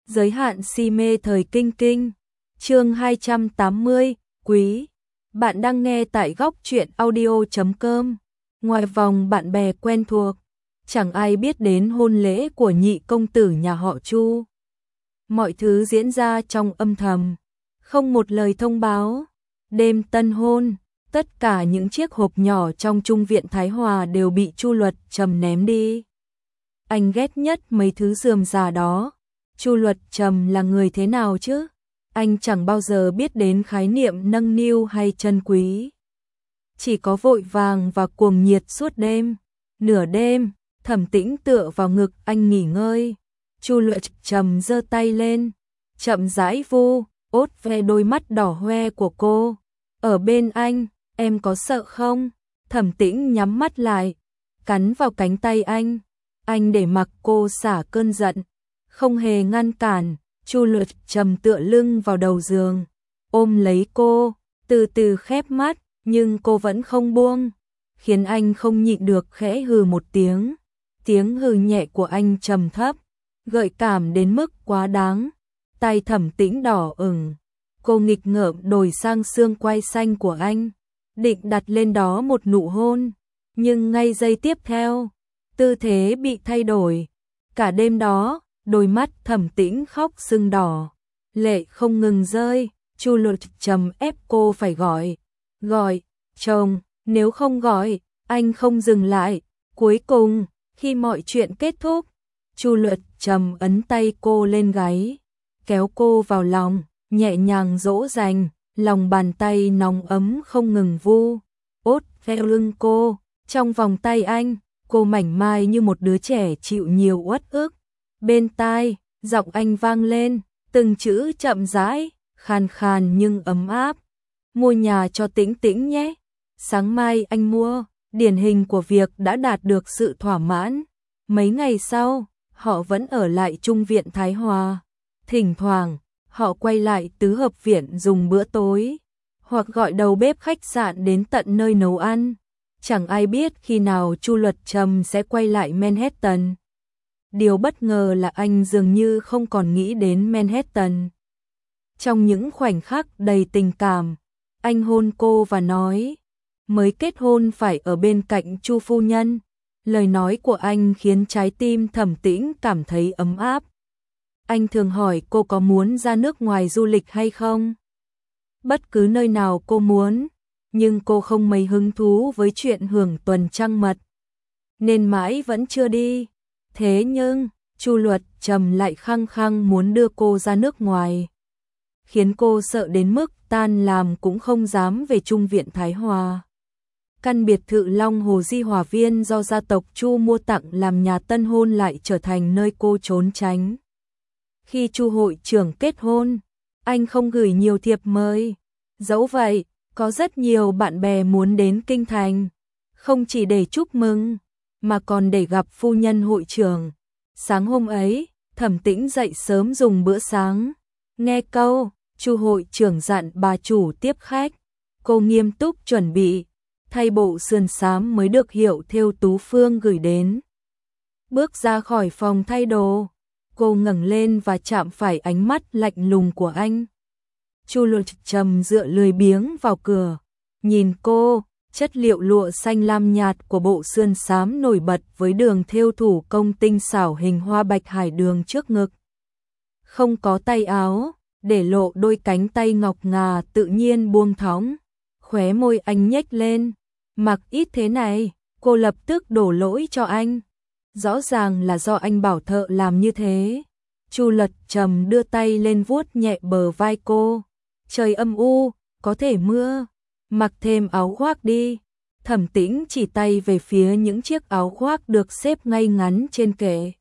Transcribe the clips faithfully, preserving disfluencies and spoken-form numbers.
Giới hạn si mê thời kinh kinh. Chương hai trăm tám mươi, quý. Bạn đang nghe tại góc truyện audio chấm com. Ngoài vòng bạn bè quen thuộc, chẳng ai biết đến hôn lễ của nhị công tử nhà họ Chu. Mọi thứ diễn ra trong âm thầm, không một lời thông báo. Đêm tân hôn, tất cả những chiếc hộp nhỏ trong Trung viện Thái Hòa đều bị Chu Luật Trầm ném đi. Anh ghét nhất mấy thứ rườm rà đó. Chu Luật Trầm là người thế nào chứ? Anh chẳng bao giờ biết đến khái niệm nâng niu hay trân quý. Chỉ có vội vàng và cuồng nhiệt suốt đêm. Nửa đêm, Thẩm Tĩnh tựa vào ngực anh nghỉ ngơi. Chu Luật Trầm giơ tay lên, chậm rãi vu ốt ve đôi mắt đỏ hoe của cô. Ở bên anh, em có sợ không? Thẩm Tĩnh nhắm mắt lại, cắn vào cánh tay anh. Anh để mặc cô xả cơn giận, không hề ngăn cản. Chu Luật Trầm tựa lưng vào đầu giường, ôm lấy cô, từ từ khép mắt, nhưng cô vẫn không buông, khiến anh không nhịn được khẽ hừ một tiếng. Tiếng hừ nhẹ của anh trầm thấp, gợi cảm đến mức quá đáng. Tay Thẩm Tĩnh đỏ ửng, cô nghịch ngợm đổi sang xương quai xanh của anh, định đặt lên đó một nụ hôn, nhưng ngay giây tiếp theo, tư thế bị thay đổi. Cả đêm đó, đôi mắt Thẩm Tĩnh khóc sưng đỏ, lệ không ngừng rơi. Chu Luật Trầm ép cô phải gọi, gọi, chồng, nếu không gọi, anh không dừng lại. Cuối cùng, khi mọi chuyện kết thúc, Chu Luật Trầm ấn tay cô lên gáy, kéo cô vào lòng, nhẹ nhàng dỗ dành, lòng bàn tay nóng ấm không ngừng vu ốt ve lưng cô. Trong vòng tay anh, cô mảnh mai như một đứa trẻ chịu nhiều uất ức. Bên tai, giọng anh vang lên, từng chữ chậm rãi, khàn khàn nhưng ấm áp. Mua nhà cho Tĩnh Tĩnh nhé. Sáng mai anh mua. Điển hình của việc đã đạt được sự thỏa mãn. Mấy ngày sau, họ vẫn ở lại Trung viện Thái Hòa. Thỉnh thoảng, họ quay lại tứ hợp viện dùng bữa tối, hoặc gọi đầu bếp khách sạn đến tận nơi nấu ăn. Chẳng ai biết khi nào Chu Luật Trầm sẽ quay lại Manhattan. Điều bất ngờ là anh dường như không còn nghĩ đến Manhattan. Trong những khoảnh khắc đầy tình cảm, anh hôn cô và nói, mới kết hôn phải ở bên cạnh Chu phu nhân. Lời nói của anh khiến trái tim Thẩm Tĩnh cảm thấy ấm áp. Anh thường hỏi cô có muốn ra nước ngoài du lịch hay không? Bất cứ nơi nào cô muốn, nhưng cô không mấy hứng thú với chuyện hưởng tuần trăng mật, nên mãi vẫn chưa đi. Thế nhưng, Chu Luật Trầm lại khăng khăng muốn đưa cô ra nước ngoài, khiến cô sợ đến mức tan làm cũng không dám về Trung viện Thái Hòa. Căn biệt thự Long Hồ Di Hòa Viên do gia tộc Chu mua tặng làm nhà tân hôn lại trở thành nơi cô trốn tránh. Khi Chu hội trưởng kết hôn, anh không gửi nhiều thiệp mời. Dẫu vậy, có rất nhiều bạn bè muốn đến kinh thành, không chỉ để chúc mừng, mà còn để gặp phu nhân hội trưởng. Sáng hôm ấy, Thẩm Tĩnh dậy sớm dùng bữa sáng. Nghe câu, Chu hội trưởng dặn bà chủ tiếp khách, cô nghiêm túc chuẩn bị, thay bộ sườn xám mới được hiệu thêu Tú Phương gửi đến. Bước ra khỏi phòng thay đồ, cô ngẩng lên và chạm phải ánh mắt lạnh lùng của anh. Chu Luật Trầm dựa lười biếng vào cửa, nhìn cô. Chất liệu lụa xanh lam nhạt của bộ sườn xám nổi bật với đường thêu thủ công tinh xảo hình hoa bạch hải đường trước ngực. Không có tay áo, để lộ đôi cánh tay ngọc ngà tự nhiên buông thõng. Khóe môi anh nhếch lên. Mặc ít thế này, cô lập tức đổ lỗi cho anh. Rõ ràng là do anh bảo thợ làm như thế. Chu Luật Trầm đưa tay lên vuốt nhẹ bờ vai cô. Trời âm u, có thể mưa. Mặc thêm áo khoác đi. Thẩm Tĩnh chỉ tay về phía những chiếc áo khoác được xếp ngay ngắn trên kệ.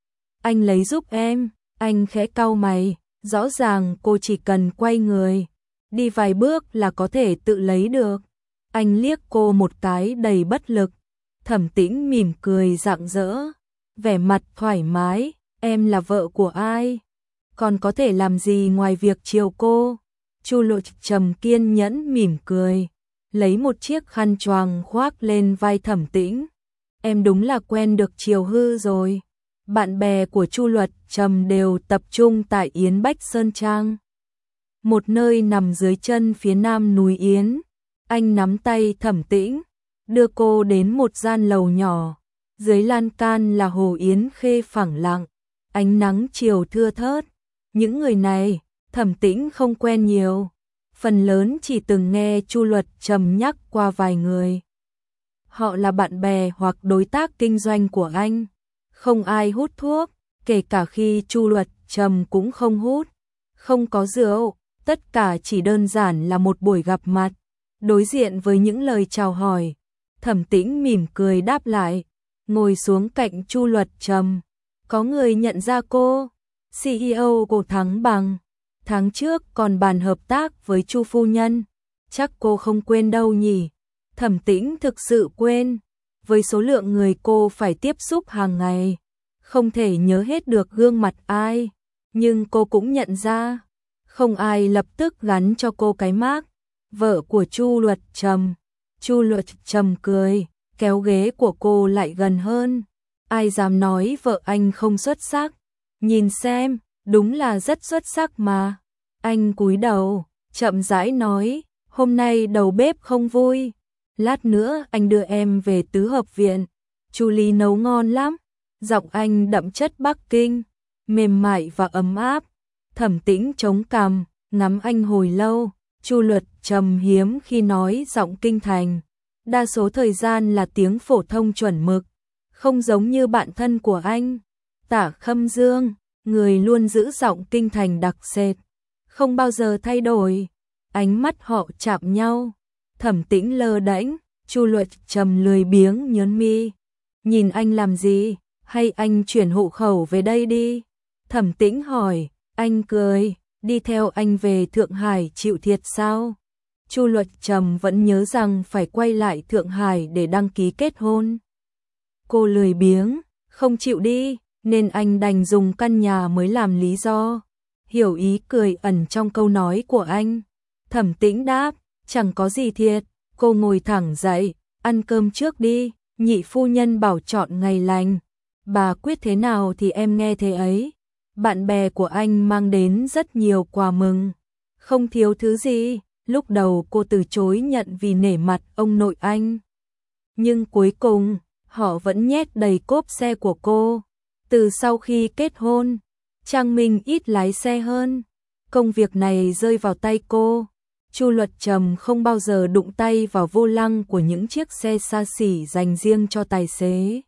Anh lấy giúp em. Anh khẽ cau mày. Rõ ràng cô chỉ cần quay người, đi vài bước là có thể tự lấy được. Anh liếc cô một cái đầy bất lực. Thẩm Tĩnh mỉm cười rạng rỡ, vẻ mặt thoải mái. Em là vợ của ai? Còn có thể làm gì ngoài việc chiều cô? Chu Luật Trầm kiên nhẫn mỉm cười, lấy một chiếc khăn choàng khoác lên vai Thẩm Tĩnh. Em đúng là quen được chiều hư rồi. bạn bè của Chu Luật Trầm đều tập trung tại Yến Bách Sơn Trang, một nơi nằm dưới chân phía nam núi Yến. Anh nắm tay Thẩm Tĩnh, đưa cô đến một gian lầu nhỏ, dưới lan can là hồ Yến Khê phẳng lặng, ánh nắng chiều thưa thớt. Những người này, Thẩm Tĩnh không quen nhiều, phần lớn chỉ từng nghe Chu Luật Trầm nhắc qua vài người. Họ là bạn bè hoặc đối tác kinh doanh của anh, không ai hút thuốc, kể cả khi Chu Luật Trầm cũng không hút, không có rượu, tất cả chỉ đơn giản là một buổi gặp mặt. Đối diện với những lời chào hỏi, Thẩm Tĩnh mỉm cười đáp lại, ngồi xuống cạnh Chu Luật Trầm. Có người nhận ra cô, xê e ô của Thắng Bằng, tháng trước còn bàn hợp tác với Chu phu nhân, chắc cô không quên đâu nhỉ? Thẩm Tĩnh thực sự quên, với số lượng người cô phải tiếp xúc hàng ngày, không thể nhớ hết được gương mặt ai, nhưng cô cũng nhận ra, không ai lập tức gắn cho cô cái mác vợ của Chu Luật Trầm. Chu Luật Trầm cười, kéo ghế của cô lại gần hơn. Ai dám nói vợ anh không xuất sắc? Nhìn xem, đúng là rất xuất sắc mà. Anh cúi đầu, chậm rãi nói, hôm nay đầu bếp không vui, lát nữa anh đưa em về tứ hợp viện. Chu Lý nấu ngon lắm. Giọng anh đậm chất Bắc Kinh, mềm mại và ấm áp. Thẩm Tĩnh chống cằm, ngắm anh hồi lâu. Chu Luật Trầm hiếm khi nói giọng kinh thành, đa số thời gian là tiếng phổ thông chuẩn mực, không giống như bạn thân của anh, Tả Khâm Dương, người luôn giữ giọng kinh thành đặc sệt, không bao giờ thay đổi. Ánh mắt họ chạm nhau, Thẩm Tĩnh lơ đễnh, Chu Luật Trầm lười biếng nhớn mi. Nhìn anh làm gì, hay anh chuyển hộ khẩu về đây đi? Thẩm Tĩnh hỏi. Anh cười, đi theo anh về Thượng Hải chịu thiệt sao? Chu Luật Trầm vẫn nhớ rằng phải quay lại Thượng Hải để đăng ký kết hôn. Cô lười biếng, không chịu đi, nên anh đành dùng căn nhà mới làm lý do. Hiểu ý cười ẩn trong câu nói của anh. Thẩm Tĩnh đáp, chẳng có gì thiệt. Cô ngồi thẳng dậy, ăn cơm trước đi, nhị phu nhân bảo chọn ngày lành. Bà quyết thế nào thì em nghe thế ấy. Bạn bè của anh mang đến rất nhiều quà mừng, không thiếu thứ gì. Lúc đầu cô từ chối nhận vì nể mặt ông nội anh, nhưng cuối cùng họ vẫn nhét đầy cốp xe của cô. Từ sau khi kết hôn, Trang Minh ít lái xe hơn, công việc này rơi vào tay cô. Chu Luật Trầm không bao giờ đụng tay vào vô lăng của những chiếc xe xa xỉ dành riêng cho tài xế.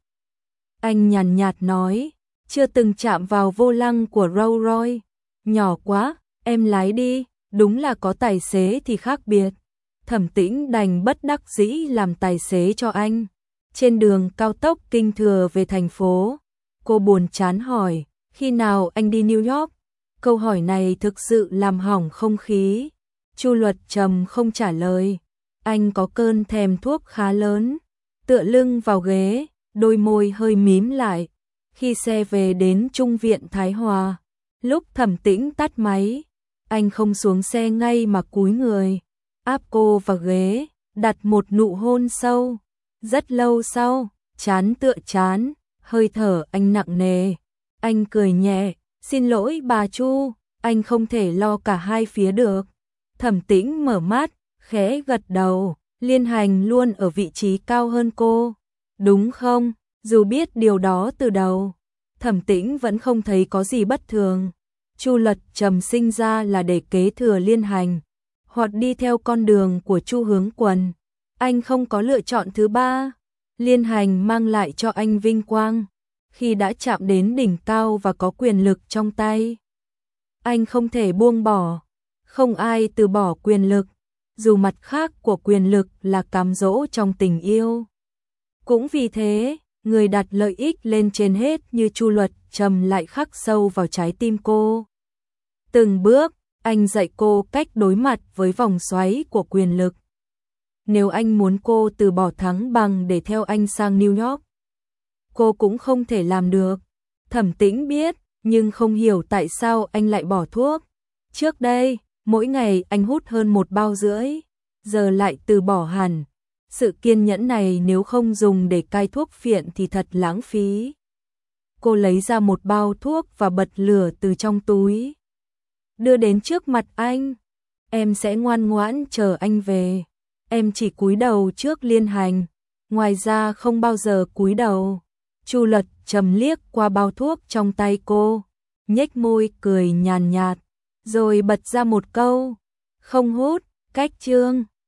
Anh nhàn nhạt nói, chưa từng chạm vào vô lăng của Rolls Royce, nhỏ quá, em lái đi. Đúng là có tài xế thì khác biệt. Thẩm Tĩnh đành bất đắc dĩ làm tài xế cho anh. Trên đường cao tốc Kinh Thừa về thành phố, cô buồn chán hỏi, khi nào anh đi New York? Câu hỏi này thực sự làm hỏng không khí. Chu Luật Trầm không trả lời. Anh có cơn thèm thuốc khá lớn. Tựa lưng vào ghế, đôi môi hơi mím lại. Khi xe về đến Trung viện Thái Hòa, lúc Thẩm Tĩnh tắt máy, anh không xuống xe ngay mà cúi người, áp cô vào ghế, đặt một nụ hôn sâu. Rất lâu sau, chán tựa chán, hơi thở anh nặng nề. Anh cười nhẹ, xin lỗi bà Chu, anh không thể lo cả hai phía được. Thẩm Tĩnh mở mắt, khẽ gật đầu, Liên Hành luôn ở vị trí cao hơn cô, đúng không? Dù biết điều đó từ đầu, Thẩm Tĩnh vẫn không thấy có gì bất thường. Chu Luật Trầm sinh ra là để kế thừa Liên Hành, hoặc đi theo con đường của Chu Hướng Quần. Anh không có lựa chọn thứ ba. Liên Hành mang lại cho anh vinh quang, khi đã chạm đến đỉnh cao và có quyền lực trong tay. Anh không thể buông bỏ, không ai từ bỏ quyền lực, dù mặt khác của quyền lực là cám dỗ trong tình yêu. Cũng vì thế, người đặt lợi ích lên trên hết như Chu Luật Trầm lại khắc sâu vào trái tim cô. Từng bước, anh dạy cô cách đối mặt với vòng xoáy của quyền lực. Nếu anh muốn cô từ bỏ Thắng Bằng để theo anh sang New York, cô cũng không thể làm được. Thẩm Tĩnh biết, nhưng không hiểu tại sao anh lại bỏ thuốc. Trước đây, mỗi ngày anh hút hơn một bao rưỡi, giờ lại từ bỏ hẳn. Sự kiên nhẫn này nếu không dùng để cai thuốc phiện thì thật lãng phí. Cô lấy ra một bao thuốc và bật lửa từ trong túi. Đưa đến trước mặt anh. Em sẽ ngoan ngoãn chờ anh về. Em chỉ cúi đầu trước Liên Hành, ngoài ra không bao giờ cúi đầu. Chu Lật trầm liếc qua bao thuốc trong tay cô, nhếch môi cười nhàn nhạt, rồi bật ra một câu, không hút, cách chương.